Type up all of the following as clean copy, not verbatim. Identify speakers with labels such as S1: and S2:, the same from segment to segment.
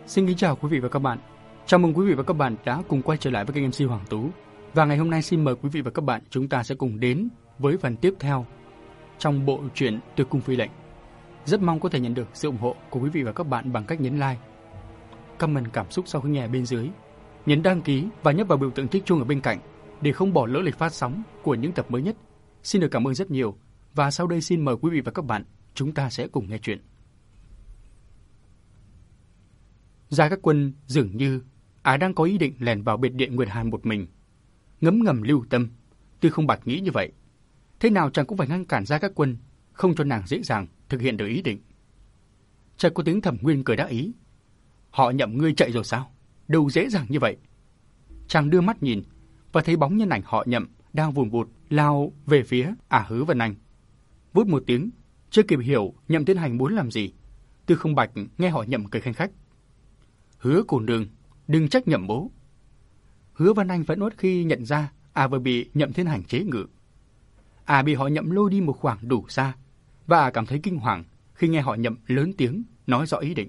S1: Xin kính chào quý vị và các bạn. Chào mừng quý vị và các bạn đã cùng quay trở lại với kênh MC Hoàng Tú. Và ngày hôm nay xin mời quý vị và các bạn chúng ta sẽ cùng đến với phần tiếp theo trong bộ truyện Tuyệt Cung Phi Lệnh. Rất mong có thể nhận được sự ủng hộ của quý vị và các bạn bằng cách nhấn like, comment cảm xúc sau khi nghe bên dưới, nhấn đăng ký và nhấp vào biểu tượng thích chuông ở bên cạnh để không bỏ lỡ lịch phát sóng của những tập mới nhất. Xin được cảm ơn rất nhiều. Và sau đây xin mời quý vị và các bạn chúng ta sẽ cùng nghe chuyện. Gia Các Quân dường như đang có ý định lẻn vào biệt điện Nguyệt Hàn một mình, ngấm ngầm lưu tâm. Tư Không Bạch nghĩ như vậy, thế nào chàng cũng phải ngăn cản Gia Các Quân, không cho nàng dễ dàng thực hiện được ý định. Chợt có tiếng Thẩm Nguyên cười đắc ý: "Họ Nhậm ngươi chạy rồi sao? Đâu dễ dàng như vậy." Chàng đưa mắt nhìn và thấy bóng nhân ảnh Họ Nhậm đang vùn vụt lao về phía Hứa Vân Anh. Vút một tiếng, chưa kịp hiểu Nhậm Thiên Hành muốn làm gì, Tư Không Bạch nghe Họ Nhậm cười khanh khách: "Hứa cô nương, đừng trách Nhậm bố." Hứa Vân Anh vẫn uất khi nhận ra vừa bị Nhậm Thiên Hành chế ngự. Bị Họ Nhậm lôi đi một khoảng đủ xa, và cảm thấy kinh hoàng khi nghe Họ Nhậm lớn tiếng nói rõ ý định.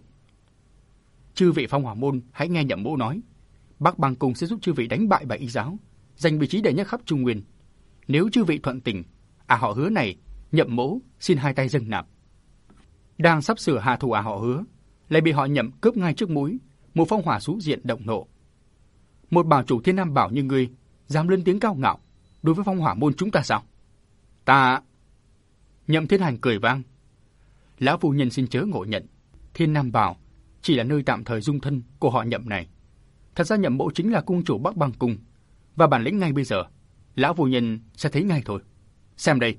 S1: "Chư vị Phong Hỏa môn hãy nghe Nhậm bố nói, Bắc Bang Cung sẽ giúp chư vị đánh bại Bạch Y giáo, giành vị trí đệ nhất khắp Trung Nguyên. Nếu chư vị thuận tình, họ Hứa này, Nhậm mỗ xin hai tay dâng nạp." Đang sắp sửa hạ thủ họ Hứa, lại bị Họ Nhậm cướp ngay trước mũi. Một phong hỏa xú diện động nộ: "Một bảo chủ Thiên Nam Bảo như ngươi dám lên tiếng cao ngạo đối với Phong Hỏa môn chúng ta sao?" "Ta..." Nhậm Thiên Hành cười vang: "Lão phu nhân xin chớ ngộ nhận, Thiên Nam Bảo chỉ là nơi tạm thời dung thân của họ Nhậm này. Thật ra Nhậm mỗ chính là cung chủ Bắc Bang Cung, và bản lĩnh ngay bây giờ lão phu nhân sẽ thấy ngay thôi. Xem đây."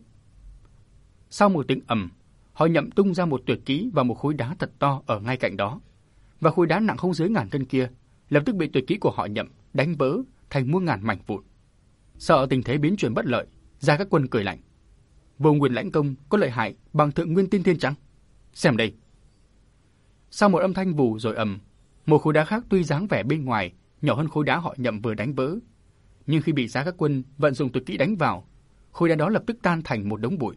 S1: Sau một tiếng ầm, Họ Nhậm tung ra một tuyệt kỹ và một khối đá thật to ở ngay cạnh đó, và khối đá nặng không dưới ngàn cân kia lập tức bị tuyệt kỹ của Họ Nhậm đánh vỡ thành muôn ngàn mảnh vụn. Sợ tình thế biến chuyển bất lợi, Gia Các Quân cười lạnh: "Vô Nguyên lãnh công có lợi hại bằng Thượng Nguyên Tiên Thiên chăng? Xem đây." Sau một âm thanh vù rồi ầm, một khối đá khác tuy dáng vẻ bên ngoài nhỏ hơn khối đá Họ Nhậm vừa đánh vỡ, nhưng khi bị Gia Các Quân vận dụng tuyệt kỹ đánh vào, khối đá đó lập tức tan thành một đống bụi.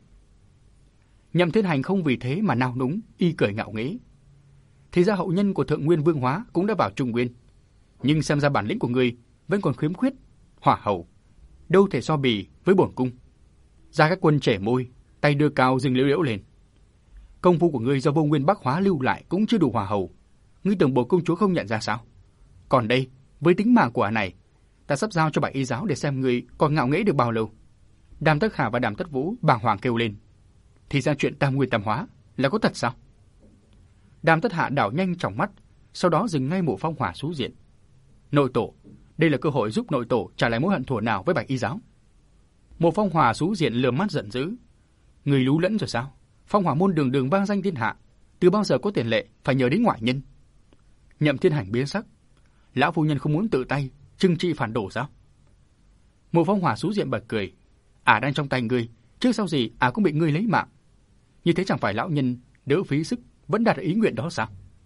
S1: Nhậm Thiên Hành không vì thế mà nao núng, y cười ngạo nghễ: "Thì ra hậu nhân của Thượng Nguyên Vương Hóa cũng đã vào Trung Nguyên, nhưng xem ra bản lĩnh của ngươi vẫn còn khiếm khuyết. Hỏa hầu đâu thể so bì với bổn cung." Gia Các Quân chẻ môi, tay đưa cao dừng liễu liễu lên: "Công phu của ngươi do Vô Nguyên Bắc Hóa lưu lại cũng chưa đủ hỏa hầu, ngươi tưởng bổn công chúa không nhận ra sao? Còn đây, với tính mạng của này, ta sắp giao cho Bạch Y giáo để xem ngươi còn ngạo nghễ được bao lâu." Đàm Tất Khả và Đàm Tất Vũ bàng hoàng kêu lên: "Thì ra chuyện Tam Nguyên Tam Hóa là có thật sao?" Đàm Tất Hạ đảo nhanh tròng mắt, sau đó dừng ngay mộ phong hỏa xú diện: "Nội tổ, đây là cơ hội giúp nội tổ trả lại mối hận thù nào với Bạch Y giáo." Mộ phong hỏa xú diện lườm mắt giận dữ: "Người lú lẫn rồi sao? Phong Hỏa môn đường đường vang danh thiên hạ, từ bao giờ có tiền lệ phải nhờ đến ngoại nhân?" Nhậm Thiên Hành biến sắc: "Lão phu nhân không muốn tự tay trừng trị phản đồ sao?" Mộ phong hỏa xú diện bật cười: Đang trong tay ngươi, trước sau gì cũng bị ngươi lấy mạng. Như thế chẳng phải lão nhân đỡ phí sức vẫn đạt được ý nguyện đó sao?"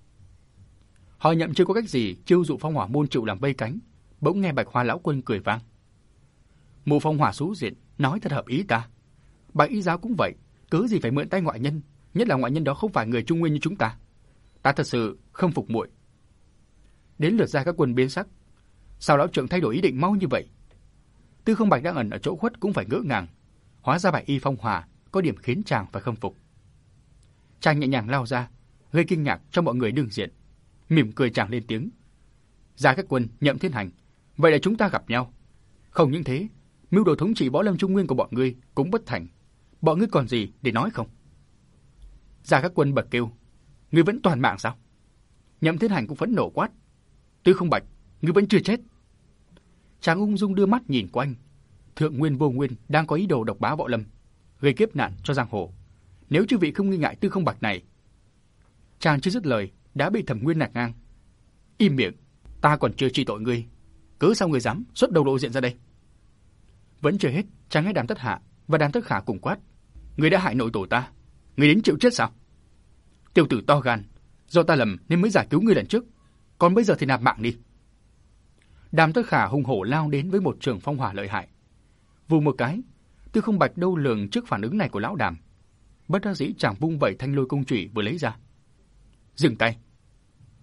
S1: Họ Nhậm chưa có cách gì chiêu dụ Phong Hỏa môn chịu làm vây cánh, bỗng nghe Bạch Hoa lão quân cười vang: "Mộ phong hỏa xú diện nói thật hợp ý ta. Bạch Y giáo cũng vậy, cớ gì phải mượn tay ngoại nhân, nhất là ngoại nhân đó không phải người Trung Nguyên như chúng ta. Ta thật sự không phục muội." Đến lượt Gia Các Quân biến sắc: "Sao lão trưởng thay đổi ý định mau như vậy?" Tư Không Bạch đang ẩn ở chỗ khuất cũng phải ngỡ ngàng, hóa ra Bạch Y phong hỏa có điểm khiến chàng phải khâm phục. Chàng nhẹ nhàng lao ra, gây kinh ngạc cho mọi người đương diện, mỉm cười chàng lên tiếng: "Gia Các Quân, Nhậm Thiên Hành, vậy là chúng ta gặp nhau. Không những thế, mưu đồ thống trị võ lâm Trung Nguyên của bọn ngươi cũng bất thành. Bọn ngươi còn gì để nói không?" Gia Các Quân bật kêu: "Ngươi vẫn toàn mạng sao?" Nhậm Thiên Hành cũng phẫn nộ quát: "Tư Không Bạch, ngươi vẫn chưa chết." Chàng ung dung đưa mắt nhìn quanh. Thượng Nguyên Vô Nguyên đang có ý đồ độc bá võ lâm, gây kiếp nạn cho giang hồ. Nếu chư vị không nghi ngại Tư Không Bạch này... Chàng chưa dứt lời đã bị Thẩm Nguyên nạt ngang: "Im miệng, ta còn chưa trị tội ngươi, cớ sao ngươi dám xuất đầu lộ diện ra đây?" Vẫn chưa hết, chàng nghe Đàm Tất Hạ và Đàm Tất Khả cùng quát: "Ngươi đã hại nội tổ ta, ngươi đến chịu chết sao? Tiểu tử to gan, do ta lầm nên mới giải cứu ngươi lần trước, còn bây giờ thì nạp mạng đi." Đàm Tất Khả hùng hổ lao đến với một trường phong hỏa lợi hại. Vù một cái, Tư Không Bạch đâu lường trước phản ứng này của lão Đàm, bất đắc dĩ chàng vung vẩy thanh lôi cung chủy vừa lấy ra: "Dừng tay."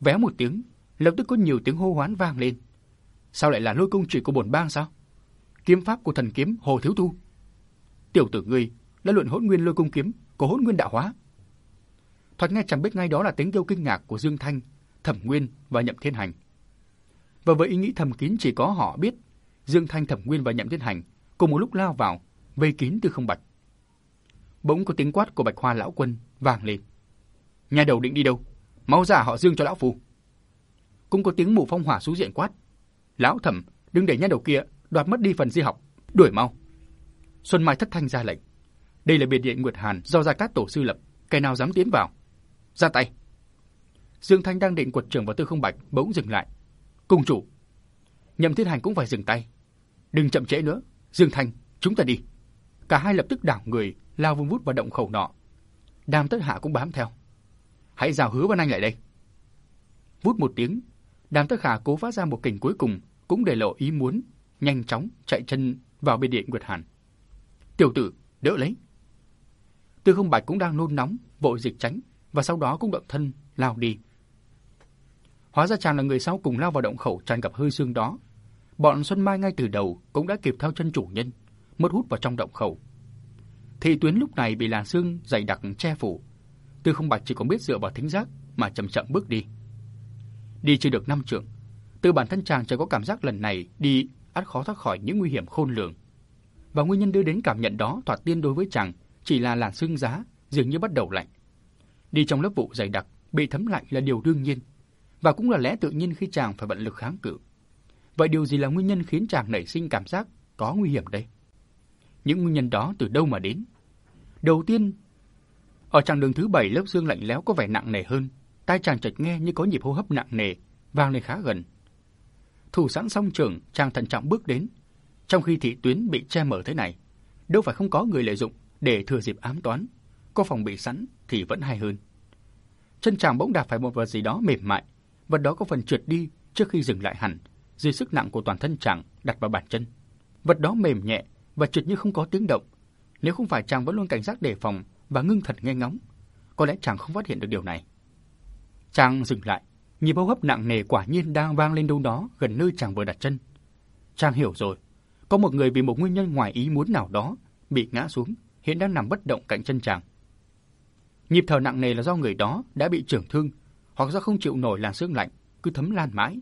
S1: Véo một tiếng, lập tức có nhiều tiếng hô hoán vang lên. Sao lại là lôi công chỉ của bổn bang sao? Kiếm pháp của thần kiếm Hồ Thiếu Tu. Tiểu tử ngươi đã luyện Hỗn Nguyên Lôi Công kiếm của Hỗn Nguyên Đạo Hóa. Thoạt nghe chẳng biết ngay đó là tiếng kêu kinh ngạc của Dương Thanh, Thẩm Nguyên và Nhậm Thiên Hành. Và với ý nghĩ thầm kín chỉ có họ biết, Dương Thanh, Thẩm Nguyên và Nhậm Thiên Hành cùng một lúc lao vào, vây kín Tư Không Bạch. Bỗng có tiếng quát của Bạch Hoa lão quân vang lên. Nhà đầu định đi đâu? Mau ra họ Dương cho lão phu. Cũng có tiếng Mộ Phong Hỏa xuống diện quát. Lão Thẩm, đừng để nhà đầu kia đoạt mất đi phần di học, đuổi mau. Xuân Mai thất thanh ra lệnh. Đây là biệt điện Nguyệt Hàn do Gia Cát tổ sư lập, kẻ nào dám tiến vào? Ra tay. Dương Thanh đang định quật trưởng vào Tư Không Bạch bỗng dừng lại. Cung chủ. Nhậm Thiên Hành cũng phải dừng tay. Đừng chậm trễ nữa, Dương Thanh, chúng ta đi. Cả hai lập tức đảo người lao vun vút vào động khẩu nọ. Đàm Tất Hạ cũng bám theo. Hãy giao Hứa Văn Anh lại đây. Vút một tiếng, Đàm Tất Hạ cố phát ra một kình cuối cùng, cũng để lộ ý muốn, nhanh chóng chạy chân vào bên điện Nguyệt Hàn. Tiểu tử, đỡ lấy. Tư Không Bạch cũng đang nôn nóng, vội dịch tránh và sau đó cũng động thân lao đi. Hóa ra chàng là người sau cùng lao vào động khẩu tràn ngập hơi sương đó. Bọn Xuân Mai ngay từ đầu cũng đã kịp theo chân chủ nhân, mất hút vào trong động khẩu. Thị Tuyến lúc này bị làn sương dày đặc che phủ. Tư Không Bạch chỉ còn biết dựa vào thính giác mà chậm chậm bước đi. Đi chưa được 5 trượng, từ bản thân chàng chỉ có cảm giác lần này đi ắt khó thoát khỏi những nguy hiểm khôn lường. Và nguyên nhân đưa đến cảm nhận đó thoạt tiên đối với chàng chỉ là làn sương giá dường như bắt đầu lạnh. Đi trong lớp vụ dày đặc, bị thấm lạnh là điều đương nhiên, và cũng là lẽ tự nhiên khi chàng phải vận lực kháng cự. Vậy điều gì là nguyên nhân khiến chàng nảy sinh cảm giác có nguy hiểm đây? Những nguyên nhân đó từ đâu mà đến? Đầu tiên, ở chặng đường thứ 7 lớp sương lạnh lẽo có vẻ nặng nề hơn, tai chàng chợt nghe như có nhịp hô hấp nặng nề vang lên khá gần. Thủ sẵn song trường, chàng thận trọng bước đến. Trong khi Thị Tuyến bị che mở thế này, đâu phải không có người lợi dụng để thừa dịp ám toán, có phòng bị sẵn thì vẫn hay hơn. Chân chàng bỗng đạp phải một vật gì đó mềm mại, vật đó có phần trượt đi trước khi dừng lại hẳn, dưới sức nặng của toàn thân chàng đặt vào bàn chân. Vật đó mềm nhẹ và trượt như không có tiếng động. Nếu không phải chàng vẫn luôn cảnh giác đề phòng và ngưng thần nghe ngóng, có lẽ chàng không phát hiện được điều này. Chàng dừng lại, nhịp hô hấp nặng nề quả nhiên đang vang lên đâu đó gần nơi chàng vừa đặt chân. Chàng hiểu rồi, có một người vì một nguyên nhân ngoài ý muốn nào đó bị ngã xuống, hiện đang nằm bất động cạnh chân chàng. Nhịp thở nặng nề là do người đó đã bị chưởng thương, hoặc do không chịu nổi làn sương lạnh cứ thấm lan mãi.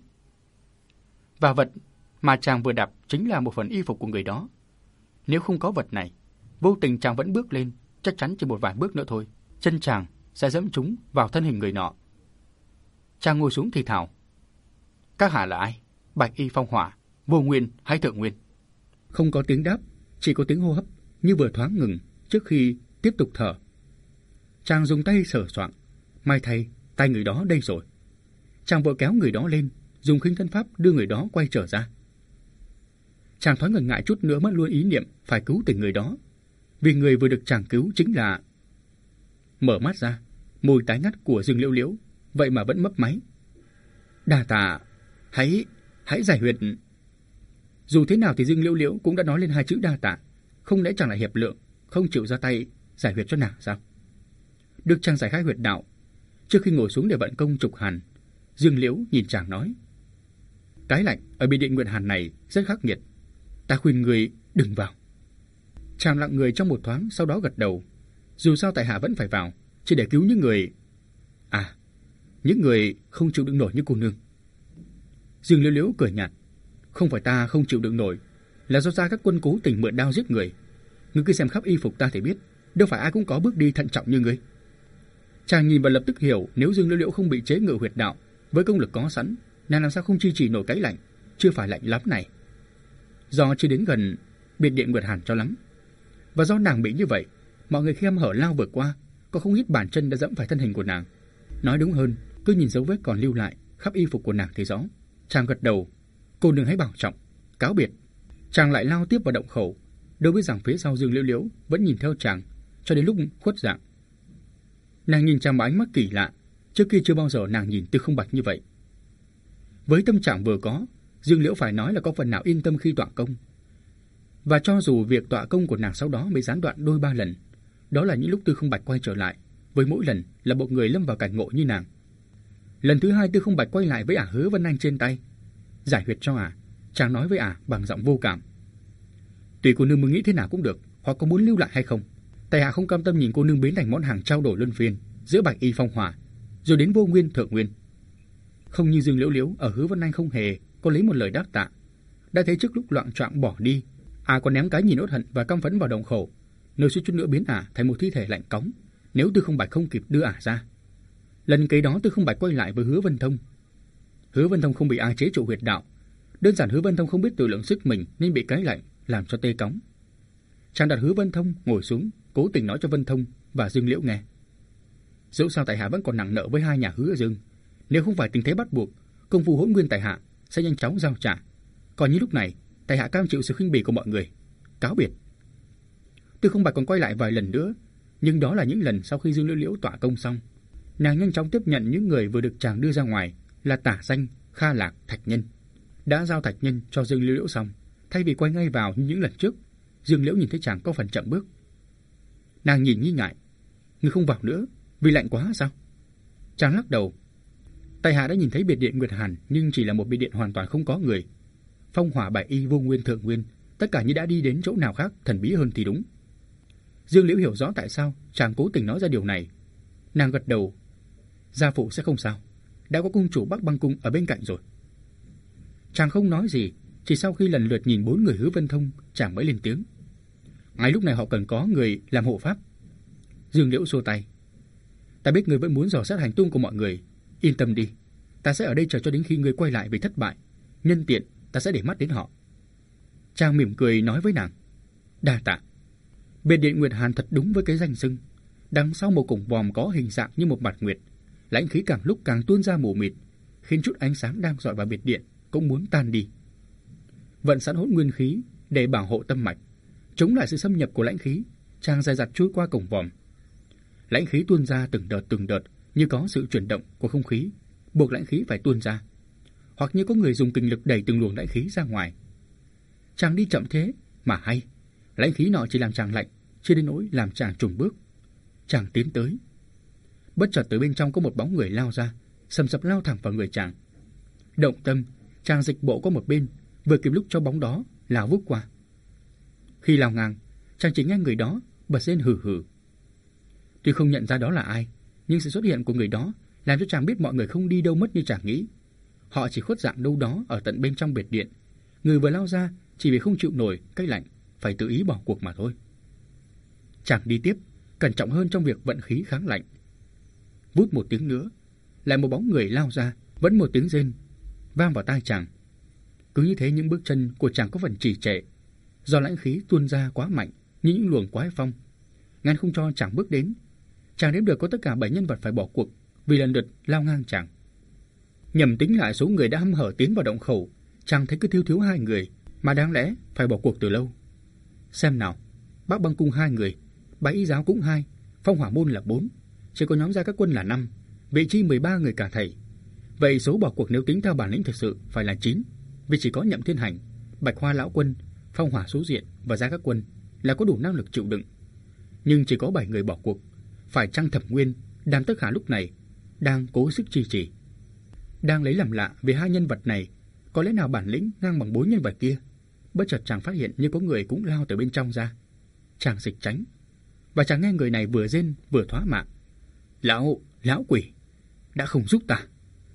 S1: Và vật mà chàng vừa đạp chính là một phần y phục của người đó. Nếu không có vật này, vô tình chàng vẫn bước lên, chắc chắn chỉ một vài bước nữa thôi, chân chàng sẽ dẫm trúng vào thân hình người nọ. Chàng ngồi xuống thì thào. Các hạ là ai? Bạch Y Phong Hỏa, Vô Nguyên hay Thượng Nguyên? Không có tiếng đáp, chỉ có tiếng hô hấp như vừa thoáng ngừng trước khi tiếp tục thở. Chàng dùng tay sờ soạng, may thay tay người đó đây rồi. Chàng vội kéo người đó lên, dùng khinh thân pháp đưa người đó quay trở ra. Chàng thoáng ngần ngại chút nữa mất luôn ý niệm phải cứu tỉnh người đó, vì người vừa được chàng cứu chính là... Mở mắt ra, môi tái ngắt của Dương Liễu Liễu, vậy mà vẫn mấp máy. Đà tạ, hãy giải huyệt. Dù thế nào thì Dương Liễu Liễu cũng đã nói lên 2 chữ đa tạ, không lẽ chẳng là hiệp lượng, không chịu ra tay giải huyệt cho nàng sao? Được chàng giải khai huyệt đạo, trước khi ngồi xuống để vận công trục hàn, Dương Liễu nhìn chàng nói: Cái lạnh ở biệt điện Nguyệt Hàn này rất khắc nghiệt, ta khuyên người đừng vào. Chàng lặng người trong một thoáng, sau đó gật đầu. Dù sao tại hạ vẫn phải vào, chỉ để cứu những người không chịu đựng nổi như cô nương. Dương Liễu Liễu cười nhạt: Không phải ta không chịu đựng nổi, là do Gia Các Quân cố tình mượn đao giết người. Ngươi cứ xem khắp y phục ta thì biết, đâu phải ai cũng có bước đi thận trọng như ngươi. Chàng nhìn và lập tức hiểu, nếu Dương Liễu Liễu không bị chế ngự huyệt đạo, với công lực có sẵn, nàng làm sao không chi trì nổi cái lạnh, chưa phải lạnh lắm này. Do chưa đến gần biệt điện Nguyệt Hàn cho lắm, và do nàng bị như vậy, mọi người khi hăm hở lao vượt qua, có không ít bàn chân đã dẫm phải thân hình của nàng. Nói đúng hơn, cứ nhìn dấu vết còn lưu lại khắp y phục của nàng thì rõ. Chàng gật đầu: Cô nương hãy bảo trọng, cáo biệt. Chàng lại lao tiếp vào động khẩu, đối với rằng phía sau Dương Liễu Liễu vẫn nhìn theo chàng cho đến lúc khuất dạng. Nàng nhìn chàng bằng ánh mắt kỳ lạ, trước kia chưa bao giờ nàng nhìn Tư Không Bạch như vậy. Với tâm trạng vừa có, Dương Liễu phải nói là có phần nào yên tâm khi tọa công. Và cho dù việc tọa công của nàng sau đó mới gián đoạn đôi ba lần, đó là những lúc Tư Không Bạch quay trở lại, với mỗi lần là một người lâm vào cảnh ngộ như nàng. Lần thứ hai Tư Không Bạch quay lại với Hứa Vân Anh trên tay, giải huyệt cho chàng nói với bằng giọng vô cảm. Tùy cô nương muốn nghĩ thế nào cũng được, hoặc có muốn lưu lại hay không. Tại hạ không cam tâm nhìn cô nương biến thành món hàng trao đổi luân phiên giữa Bạch Y Phong Hỏa, rồi đến Vô Nguyên Thượng Nguyên. Không như Dương Liễu Liễu, ở Hứa Vân Anh không hề có lấy một lời đáp tạ. Đã thấy trước lúc loạng choạng bỏ đi, còn ném cái nhìn uất hận và căm phẫn vào động khẩu, nơi suýt chút nữa biến thành một thi thể lạnh cóng nếu Tư Không Bạch không kịp đưa ra. Lần kế đó Tư Không Bạch quay lại với Hứa Vân Thông. Hứa Vân Thông không bị ai chế trụ huyệt đạo, đơn giản Hứa Vân Thông không biết tự lượng sức mình nên bị cái lạnh làm cho tê cóng. Chàng đặt Hứa Vân Thông ngồi xuống, cố tình nói cho Vân Thông và Dương Liễu nghe. Dẫu sao tại hạ vẫn còn nặng nợ với hai nhà Hứa Dương, nếu không phải tình thế bắt buộc, công phu Hỗn Nguyên tại hạ sẽ nhanh chóng giao trả. Còn như lúc này, tại hạ cam chịu sự khinh bỉ của mọi người. Cáo biệt. Tư Không Bạch còn quay lại vài lần nữa, nhưng đó là những lần sau khi Dương Liễu Liễu tỏa công xong. Nàng nhanh chóng tiếp nhận những người vừa được chàng đưa ra ngoài là Tả Danh, Kha Lạc, Thạch Nhân. Đã giao Thạch Nhân cho Dương Liễu Liễu xong, thay vì quay ngay vào như những lần trước, Dương Liễu nhìn thấy chàng có phần chậm bước. Nàng nhìn nghi ngại. Ngươi không vào nữa, vì lạnh quá sao? Chàng lắc đầu. Tại hạ đã nhìn thấy biệt điện Nguyệt Hàn, nhưng chỉ là một biệt điện hoàn toàn không có người. Phong Hỏa, Bạch Y, Vô Nguyên, Thượng Nguyên, tất cả như đã đi đến chỗ nào khác thần bí hơn thì đúng. Dương Liễu hiểu rõ tại sao chàng cố tình nói ra điều này. Nàng gật đầu. Gia phụ sẽ không sao, đã có cung chủ Bắc Băng Cung ở bên cạnh rồi. Chàng không nói gì, chỉ sau khi lần lượt nhìn 4 người Hứa Vân Thông, chàng mới lên tiếng. Ngay lúc này họ cần có người làm hộ pháp. Dương Liễu xua tay. Ta biết người vẫn muốn dò xét hành tung của mọi người, yên tâm đi, ta sẽ ở đây chờ cho đến khi người quay lại vì thất bại, nhân tiện ta sẽ để mắt đến họ. Chàng mỉm cười nói với nàng. Đa tạ. Biệt điện Nguyệt Hàn thật đúng với cái danh xưng. Đằng sau một cổng vòm có hình dạng như một mặt nguyệt, lãnh khí càng lúc càng tuôn ra mù mịt, khiến chút ánh sáng đang rọi vào biệt điện cũng muốn tan đi. Vận sẵn hỗn nguyên khí để bảo hộ tâm mạch, chống lại sự xâm nhập của lãnh khí, chàng dài dặt chui qua cổng vòm. Lãnh khí tuôn ra từng đợt như có sự chuyển động của không khí, buộc lãnh khí phải tuôn ra, hoặc như có người dùng kình lực đẩy từng luồng lãnh khí ra ngoài. Chàng đi chậm thế mà hay, lãnh khí nọ chỉ làm chàng lạnh, chưa đến nỗi làm chàng chùn bước. Chàng tiến tới. Bất chợt từ bên trong có một bóng người lao ra, sầm sập lao thẳng vào người chàng. Động tâm, chàng dịch bộ qua một bên, vừa kịp lúc cho bóng đó lao vút qua. Khi lao ngang, chàng chỉ nghe người đó bật lên hừ hừ. Tuy không nhận ra đó là ai, nhưng sự xuất hiện của người đó làm cho chàng biết mọi người không đi đâu mất như chàng nghĩ. Họ chỉ khuất dạng đâu đó ở tận bên trong biệt điện. Người vừa lao ra chỉ vì không chịu nổi cái lạnh, phải tự ý bỏ cuộc mà thôi. Chàng đi tiếp, cẩn trọng hơn trong việc vận khí kháng lạnh. Vút một tiếng nữa, lại một bóng người lao ra, vẫn một tiếng rên vang vào tai chàng. Cứ như thế những bước chân của chàng có phần trì trệ, do lãnh khí tuôn ra quá mạnh như những luồng quái phong, ngăn không cho chàng bước đến. Chàng đếm được có tất cả 7 nhân vật phải bỏ cuộc vì lần lượt lao ngang chàng. Nhầm tính lại số người đã hăm hở tiến vào động khẩu, chàng thấy cứ thiếu 2 người mà đáng lẽ phải bỏ cuộc từ lâu. Xem nào, Bắc Băng Cung 2 người, Bái Y Giáo cũng 2, Phong Hỏa Môn là 4, chỉ có nhóm Gia Các Quân là 5, vị chi 13 người cả thảy. Vậy số bỏ cuộc nếu tính theo bản lĩnh thực sự phải là 9, vì chỉ có Nhậm Thiên Hành, Bạch Hoa Lão Quân, Phong Hỏa Số Diện và Gia Các Quân là có đủ năng lực chịu đựng. Nhưng chỉ có 7 người bỏ cuộc. Phải chăng Thẩm Nguyên, Đàm Tất Khả lúc này đang cố sức trì trì, đang lấy làm lạ vì 2 nhân vật này có lẽ nào bản lĩnh ngang bằng 4 nhân vật kia. Bất chợt chàng phát hiện như có người cũng lao từ bên trong ra. Chàng dịch tránh, và chàng nghe người này vừa rên vừa thoá mạ. Lão quỷ, đã không giúp ta.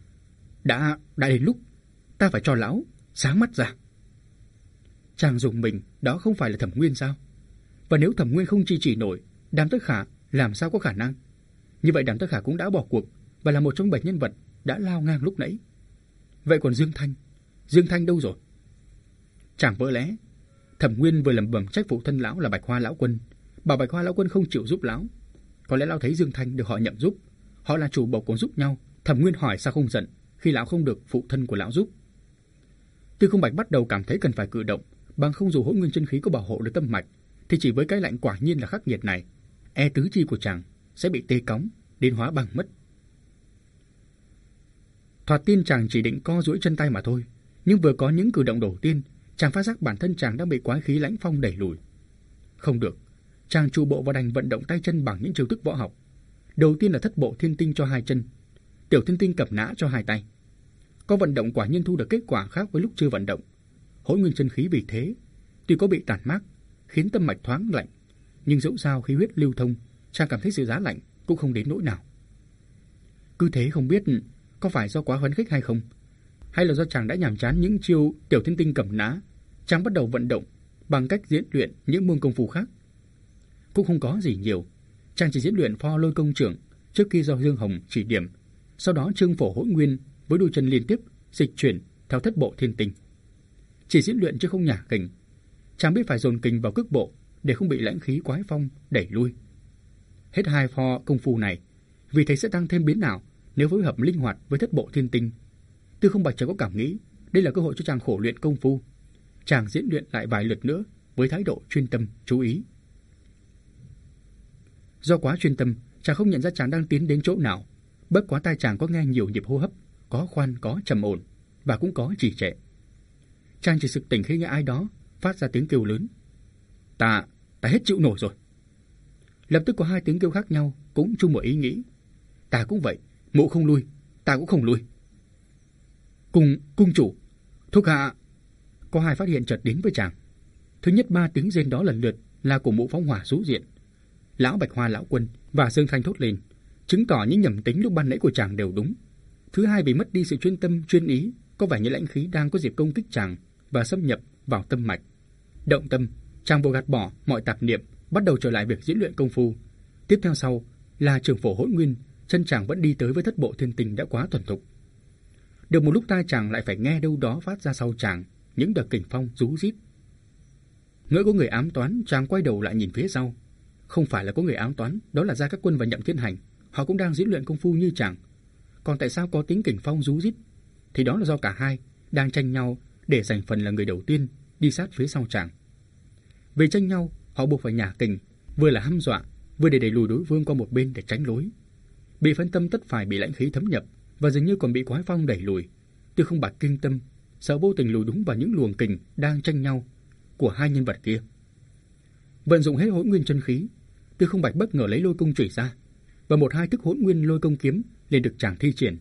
S1: Đã đến lúc ta phải cho lão sáng mắt ra. Chàng dùng mình, đó không phải là Thẩm Nguyên sao? Và nếu Thẩm Nguyên không chi trì nổi, Đàm Tất Khả làm sao có khả năng? Như vậy Đàm Tất Khả cũng đã bỏ cuộc và là một trong 7 nhân vật đã lao ngang lúc nãy. Vậy còn Dương Thanh đâu rồi? Chẳng vỡ lẽ Thẩm Nguyên vừa lẩm bẩm trách phụ thân lão là Bạch Hoa Lão Quân, bảo Bạch Hoa Lão Quân không chịu giúp lão. Có lẽ lão thấy Dương Thanh được họ Nhậm giúp, họ là chủ bộc còn giúp nhau. Thẩm Nguyên hỏi sao không giận khi lão không được phụ thân của lão giúp. Tư Không Bạch bắt đầu cảm thấy cần phải cử động, bằng không dù hỗn nguyên chân khí có bảo hộ được tâm mạch, thì chỉ với cái lạnh quả nhiên là khắc nghiệt này, tứ chi của chàng sẽ bị tê cóng đến hóa băng mất. Thoạt tiên chàng chỉ định co duỗi chân tay mà thôi, nhưng vừa có những cử động đầu tiên, chàng phát giác bản thân chàng đang bị quái khí lãnh phong đẩy lùi. Không được, chàng trụ bộ và đành vận động tay chân bằng những chiêu thức võ học. Đầu tiên là thất bộ thiên tinh cho 2 chân, Tiểu Thiên Tinh cầm nã cho hai tay. Có vận động quả nhiên thu được kết quả khác với lúc chưa vận động. Hỗn nguyên chân khí vì thế tuy có bị tản mát, khiến tâm mạch thoáng lạnh, nhưng dẫu sao khí huyết lưu thông, chàng cảm thấy sự giá lạnh cũng không đến nỗi nào. Cứ thế không biết có phải do quá phấn khích hay không, hay là do chàng đã nhàm chán những chiêu Tiểu Thiên Tinh cầm nã, chàng bắt đầu vận động bằng cách diễn luyện những môn công phu khác. Cũng không có gì nhiều, chàng chỉ diễn luyện pho lôi công trưởng trước khi do Dương Hồng chỉ điểm, sau đó trương phổ hỗn nguyên với đôi chân liên tiếp dịch chuyển theo thất bộ thiên tinh. Chỉ diễn luyện chứ không nhả kình, chàng biết phải dồn kình vào cước bộ để không bị lãnh khí quái phong đẩy lui. Hết hai pho công phu này, vì thế sẽ tăng thêm biến ảo nếu phối hợp linh hoạt với thất bộ thiên tinh. Tư Không Bạch chàng có cảm nghĩ đây là cơ hội cho chàng khổ luyện công phu. Chàng diễn luyện lại vài lượt nữa với thái độ chuyên tâm chú ý. Do quá chuyên tâm, chàng không nhận ra chàng đang tiến đến chỗ nào. Bất quá tai chàng có nghe nhiều nhịp hô hấp, có khoan có trầm ổn và cũng có trì trệ. Chàng chỉ sực tỉnh khi nghe ai đó phát ra tiếng kêu lớn. Ta hết chịu nổi rồi. Lập tức có hai tiếng kêu khác nhau cũng chung một ý nghĩ. Ta cũng vậy, mụ không lui, ta cũng không lui. Cung chủ, thuộc hạ. Có hai phát hiện chợt đến với chàng. Thứ nhất, ba tiếng rên đó lần lượt là của mụ phóng hỏa rú diện. Lão Bạch Hoa lão quân và Dương Thanh thốt lên, chứng tỏ những nhầm tính lúc ban nãy của chàng đều đúng. Thứ hai, vì mất đi sự chuyên tâm chuyên ý, có vẻ như lãnh khí đang có dịp công kích chàng và xâm nhập vào tâm mạch. Động tâm, chàng vội gạt bỏ mọi tạp niệm, bắt đầu trở lại việc diễn luyện công phu. Tiếp theo sau là trường phổ hỗn nguyên, chân chàng vẫn đi tới với thất bộ thiên tinh đã quá thuần thục. Được một lúc tai chàng lại phải nghe đâu đó phát ra sau chàng những đợt kình phong rú rít. Ngỡ có người ám toán, chàng quay đầu lại nhìn phía sau. Không phải là có người ám toán, đó là Gia Các Quân và Nhậm Thiên Hành, họ cũng đang diễn luyện công phu như chàng. Còn tại sao có tiếng kình phong rú rít? Thì đó là do cả hai đang tranh nhau để giành phần là người đầu tiên đi sát phía sau chàng. Vì tranh nhau, họ buộc phải nhả kình, vừa là hăm dọa, vừa để đẩy lùi đối phương qua một bên để tránh lối. Bị phân tâm tất phải bị lãnh khí thấm nhập và dường như còn bị quái phong đẩy lùi. Tư Không Bạch kinh tâm, sợ vô tình lùi đúng vào những luồng kình đang tranh nhau của hai nhân vật kia. Vận dụng hết hỗn nguyên chân khí, Tư Không Bạch bất ngờ lấy lôi công chủy ra, và một hai thức hỗn nguyên lôi công kiếm liền được chàng thi triển.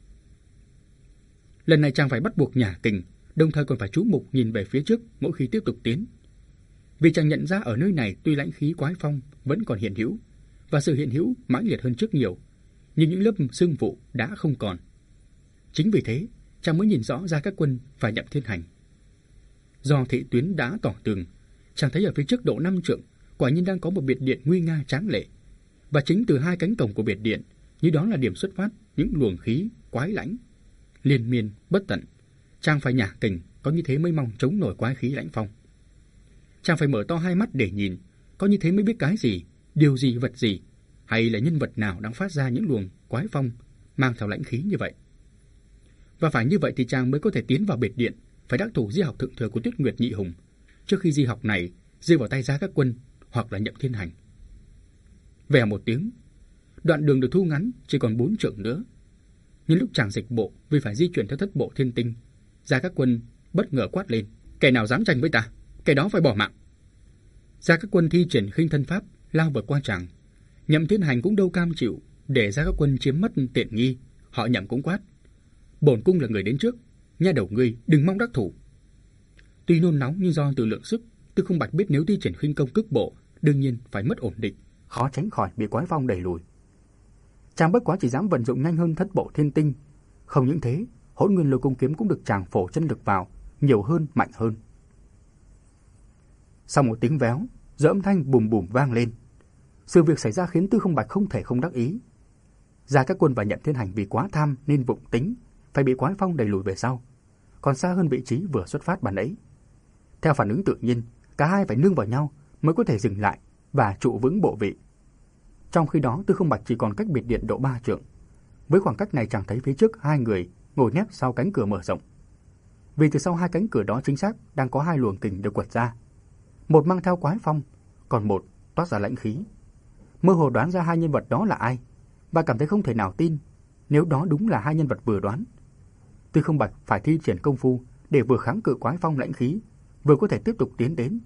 S1: Lần này chàng phải bắt buộc nhả kình, đồng thời còn phải chú mục nhìn về phía trước mỗi khi tiếp tục tiến. Vì chàng nhận ra ở nơi này tuy lãnh khí quái phong vẫn còn hiện hữu, và sự hiện hữu mãnh liệt hơn trước nhiều, nhưng những lớp sương vụ đã không còn. Chính vì thế, chàng mới nhìn rõ Gia Các Quân và Nhậm Thiên Hành. Do thị tuyến đã tỏ tường, chàng thấy ở phía trước độ 5 trượng quả nhiên đang có một biệt điện nguy nga tráng lệ, và chính từ hai cánh cổng của biệt điện, như đó là điểm xuất phát những luồng khí quái lãnh liên miên bất tận. Chàng phải nhả kình, có như thế mới mong chống nổi quái khí lãnh phong. Chàng phải mở to hai mắt để nhìn, có như thế mới biết cái gì, điều gì, vật gì, hay là nhân vật nào đang phát ra những luồng quái phong mang theo lãnh khí như vậy. Và phải như vậy thì chàng mới có thể tiến vào biệt điện, phải đắc thủ di học thượng thừa của Tuyết Nguyệt Nhị Hùng, trước khi di học này rơi vào tay Gia Các Quân hoặc là Nhậm Thiên Hành. Vèo một tiếng, đoạn đường được thu ngắn chỉ còn 4 trượng nữa. Nhưng lúc chàng dịch bộ vì phải di chuyển theo thất bộ thiên tinh, Gia Các Quân bất ngờ quát lên: "Kẻ nào dám tranh với ta, kẻ đó phải bỏ mạng!" Gia Các Quân thi triển khinh thân pháp lao vượt qua chàng. Nhậm Thiên Hành cũng đâu cam chịu để Gia Các Quân chiếm mất tiện nghi, họ Nhậm cũng quát: "Bổn cung là người đến trước, nha đầu ngươi đừng mong đắc thủ." Tuy nôn nóng nhưng do tự lượng sức, Tư Không Bạch biết nếu thi triển khinh công cước bộ, đương nhiên phải mất ổn định, khó tránh khỏi bị quái phong đẩy lùi. Chàng bất quá chỉ dám vận dụng nhanh hơn thất bộ thiên tinh, không những thế, hỗn nguyên lôi công kiếm cũng được chàng phổ chân lực vào, nhiều hơn, mạnh hơn. Sau một tiếng véo, rồi âm thanh bùm bùm vang lên. Sự việc xảy ra khiến Tư Không Bạch không thể không đắc ý. Gia Các Quân và Nhậm Thiên Hành vì quá tham nên vụng tính, phải bị quái phong đẩy lùi về sau, còn xa hơn vị trí vừa xuất phát ban nãy. Theo phản ứng tự nhiên, cả hai phải nương vào nhau mới có thể dừng lại và trụ vững bộ vị. Trong khi đó, Tư Không Bạch chỉ còn cách biệt điện độ 3 trượng. Với khoảng cách này chàng thấy phía trước hai người ngồi nép sau cánh cửa mở rộng. Vì từ sau hai cánh cửa đó chính xác đang có hai luồng kình được quật ra. Một mang theo quái phong, còn một toát ra lãnh khí. Mơ hồ đoán ra hai nhân vật đó là ai, và cảm thấy không thể nào tin nếu đó đúng là hai nhân vật vừa đoán. Tư Không Bạch phải thi triển công phu để vừa kháng cự quái phong lãnh khí, vừa có thể tiếp tục tiến đến.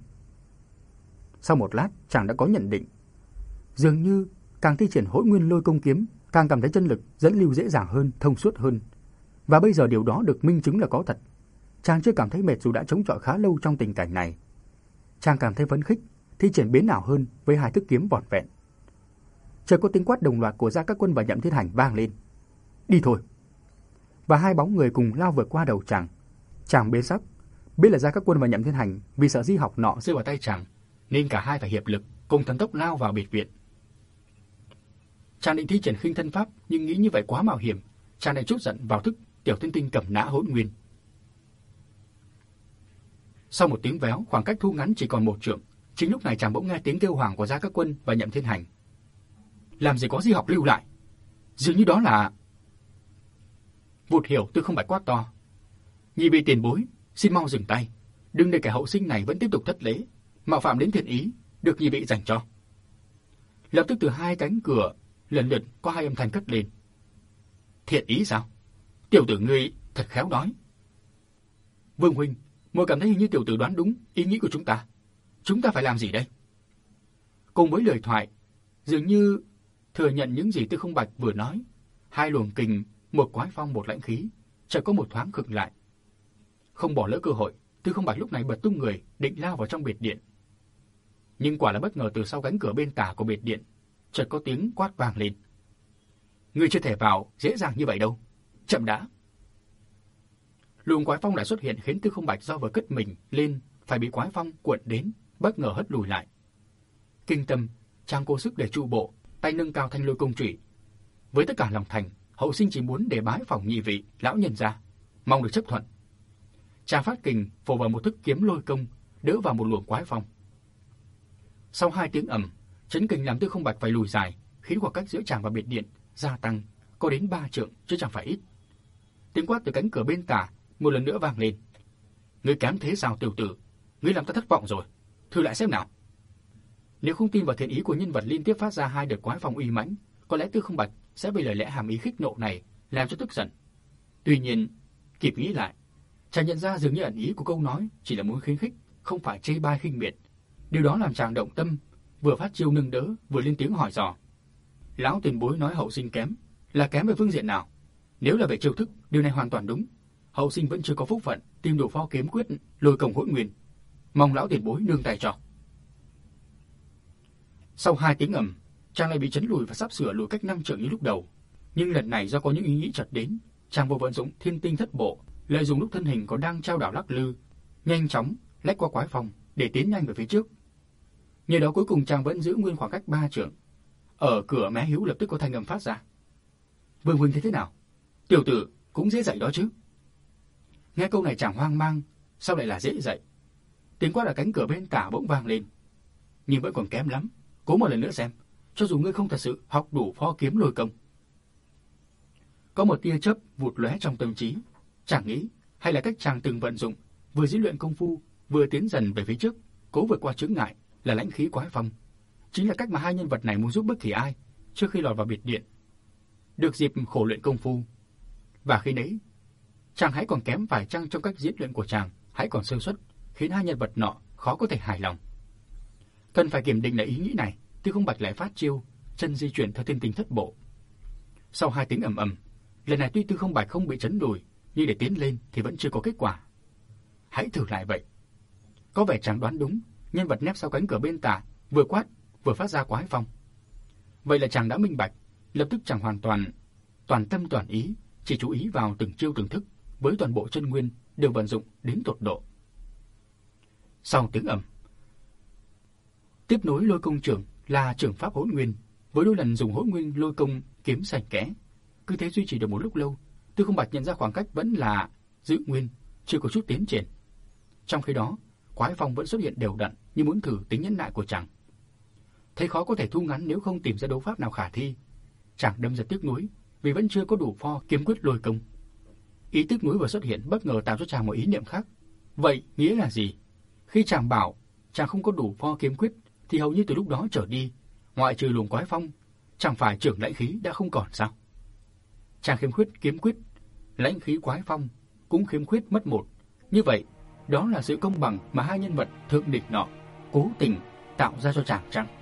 S1: Sau một lát, chàng đã có nhận định. Dường như càng thi triển hỗn nguyên lôi công kiếm, càng cảm thấy chân lực dẫn lưu dễ dàng hơn, thông suốt hơn. Và bây giờ điều đó được minh chứng là có thật. Chàng chưa cảm thấy mệt dù đã chống chọi khá lâu trong tình cảnh này. Chàng cảm thấy phấn khích, thi triển biến ảo hơn với hai thức kiếm vỏn vẹn. Chợt có tiếng quát đồng loạt của Gia Các Quân và Nhậm Thiên Hành vang lên. Đi thôi! Và hai bóng người cùng lao vượt qua đầu chàng. Chàng biến sắc, biết là Gia Các Quân và Nhậm Thiên Hành vì sợ di học nọ rơi vào tay chàng, nên cả hai phải hiệp lực cùng thần tốc lao vào biệt viện. Chàng định thi triển khinh thân pháp, nhưng nghĩ như vậy quá mạo hiểm, chàng lại trút giận vào thức tiểu thiên tinh cầm nã hỗn nguyên. Sau một tiếng véo, khoảng cách thu ngắn chỉ còn 1 trượng. Chính lúc này chàng bỗng nghe tiếng kêu hoảng của Gia Các Quân và Nhậm Thiên Hành. Làm gì có di học lưu lại? Dường như đó là... Vụt hiểu Tư Không Bạch quát to. Nhị vị tiền bối, xin mau dừng tay. Đừng để kẻ hậu sinh này vẫn tiếp tục thất lễ, mạo phạm đến thiện ý được nhị vị dành cho. Lập tức từ hai cánh cửa lần lượt có hai âm thanh cất lên. Thiện ý sao? Tiểu tử ngươi thật khéo nói. Vương huynh, muội cảm thấy hình như tiểu tử đoán đúng ý nghĩ của chúng ta. Chúng ta phải làm gì đây? Cùng với lời thoại, dường như thừa nhận những gì Tư Không Bạch vừa nói, hai luồng kình, một quái phong một lãnh khí, chợt có một thoáng khựng lại. Không bỏ lỡ cơ hội, Tư Không Bạch lúc này bật tung người, định lao vào trong biệt điện. Nhưng quả là bất ngờ từ sau cánh cửa bên tả của biệt điện, chợt có tiếng quát vang lên. Ngươi chưa thể vào dễ dàng như vậy đâu, chậm đã. Luồng quái phong lại xuất hiện khiến Tư Không Bạch do vừa cất mình lên phải bị quái phong cuộn đến, bất ngờ hất lùi lại. Kinh tâm, chàng cố sức để trụ bộ, tay nâng cao thanh lôi công chủy. Với tất cả lòng thành, hậu sinh chỉ muốn để bái phỏng nhị vị lão nhân ra, mong được chấp thuận. Chàng phát kình phổ vào một thức kiếm lôi công, đỡ vào một luồng quái phong. Sau 2 tiếng ầm, chấn kình làm Tư Không Bạch phải lùi dài, khiến khoảng cách giữa chàng và biệt điện gia tăng có đến 3 trượng chứ chẳng phải ít. Tiếng quát từ cánh cửa bên tả một lần nữa vang lên. Ngươi kém thế sao tiểu tử? Ngươi làm ta thất vọng rồi. Thử lại xem nào. Nếu không tin vào thiện ý của nhân vật liên tiếp phát ra 2 đợt quái phong uy mãnh, có lẽ Tư Không Bạch sẽ bị lời lẽ hàm ý khích nộ này làm cho tức giận. Tuy nhiên, kịp nghĩ lại, chàng nhận ra dường như ẩn ý của câu nói chỉ là muốn khuyến khích, không phải chê bai khinh miệt. Điều đó làm chàng động tâm, vừa phát chiêu nâng đỡ, vừa lên tiếng hỏi dò. Lão tiền bối nói hậu sinh kém, là kém về phương diện nào? Nếu là về chiêu thức, điều này hoàn toàn đúng. Hậu sinh vẫn chưa có phúc phận tìm đủ pho kiếm quyết lôi công hỗn nguyên. Mong lão tiền bối nương tay cho. Sau 2 tiếng ầm, chàng lại bị chấn lùi và sắp sửa lùi cách 5 trượng như lúc đầu. Nhưng lần này do có những ý nghĩ chợt đến, chàng vô vận dụng thiên tinh thất bộ, lợi dụng lúc thân hình còn đang trao đảo lắc lư, nhanh chóng lách qua quái phong để tiến nhanh về phía trước. Nhờ đó cuối cùng chàng vẫn giữ nguyên khoảng cách 3 trượng. Ở cửa mé hữu lập tức có thanh âm phát ra. Vương huynh thấy thế nào? Tiểu tử cũng dễ dạy đó chứ. Nghe câu này chàng hoang mang, sao lại là dễ dạy? Tiếng quát ở cánh cửa bên tả bỗng vang lên. Nhưng vẫn còn kém lắm, cố một lần nữa xem, cho dù ngươi không thật sự học đủ pho kiếm lôi công. Có một tia chớp vụt lóe trong tâm trí, chàng nghĩ hay là cách chàng từng vận dụng, vừa diễn luyện công phu, vừa tiến dần về phía trước, cố vượt qua chướng ngại là lãnh khí quái phong. Chính là cách mà hai nhân vật này muốn giúp bất kỳ ai trước khi lọt vào biệt điện. Được dịp khổ luyện công phu, và khi nấy, chàng hãy còn kém phải chăng trong cách diễn luyện của chàng hãy còn sơ suất, khiến hai nhân vật nọ khó có thể hài lòng. Cần phải kiểm định lại ý nghĩ này, Tư Không Bạch lại phát chiêu, chân di chuyển theo thiên tinh thất bộ. Sau 2 tiếng ầm ầm, lần này tuy Tư Không Bạch không bị chấn lùi, nhưng để tiến lên thì vẫn chưa có kết quả. Hãy thử lại vậy. Có vẻ chàng đoán đúng, nhân vật nép sau cánh cửa bên tả vừa quát vừa phát ra quái phong. Vậy là chàng đã minh bạch, lập tức chàng hoàn toàn tâm toàn ý, chỉ chú ý vào từng chiêu từng thức, với toàn bộ chân nguyên đều vận dụng đến tột độ. Sau tiếng ầm, tiếp nối lôi công trưởng là trưởng pháp hỗn nguyên, với đôi lần dùng hỗn nguyên lôi công kiếm sành kẽ. Cứ thế duy trì được một lúc lâu, Tư Không Bạch nhận ra khoảng cách vẫn là giữ nguyên, chưa có chút tiến triển. Trong khi đó, quái phong vẫn xuất hiện đều đặn như muốn thử tính nhẫn nại của chàng. Thấy khó có thể thu ngắn nếu không tìm ra đấu pháp nào khả thi, chàng đâm ra tiếc nuối vì vẫn chưa có đủ pho kiếm quyết lôi công. Ý tiếc nuối vừa xuất hiện bất ngờ tạo cho chàng một ý niệm khác. Vậy nghĩa là gì? Khi chàng bảo chàng không có đủ pho kiếm quyết, thì hầu như từ lúc đó trở đi, ngoại trừ luồng quái phong, chẳng phải trưởng lãnh khí đã không còn sao? Chàng khiếm khuyết kiếm quyết, lãnh khí quái phong cũng khiếm khuyết mất một. Như vậy, đó là sự công bằng mà hai nhân vật thượng địch nọ cố tình tạo ra cho chàng chăng?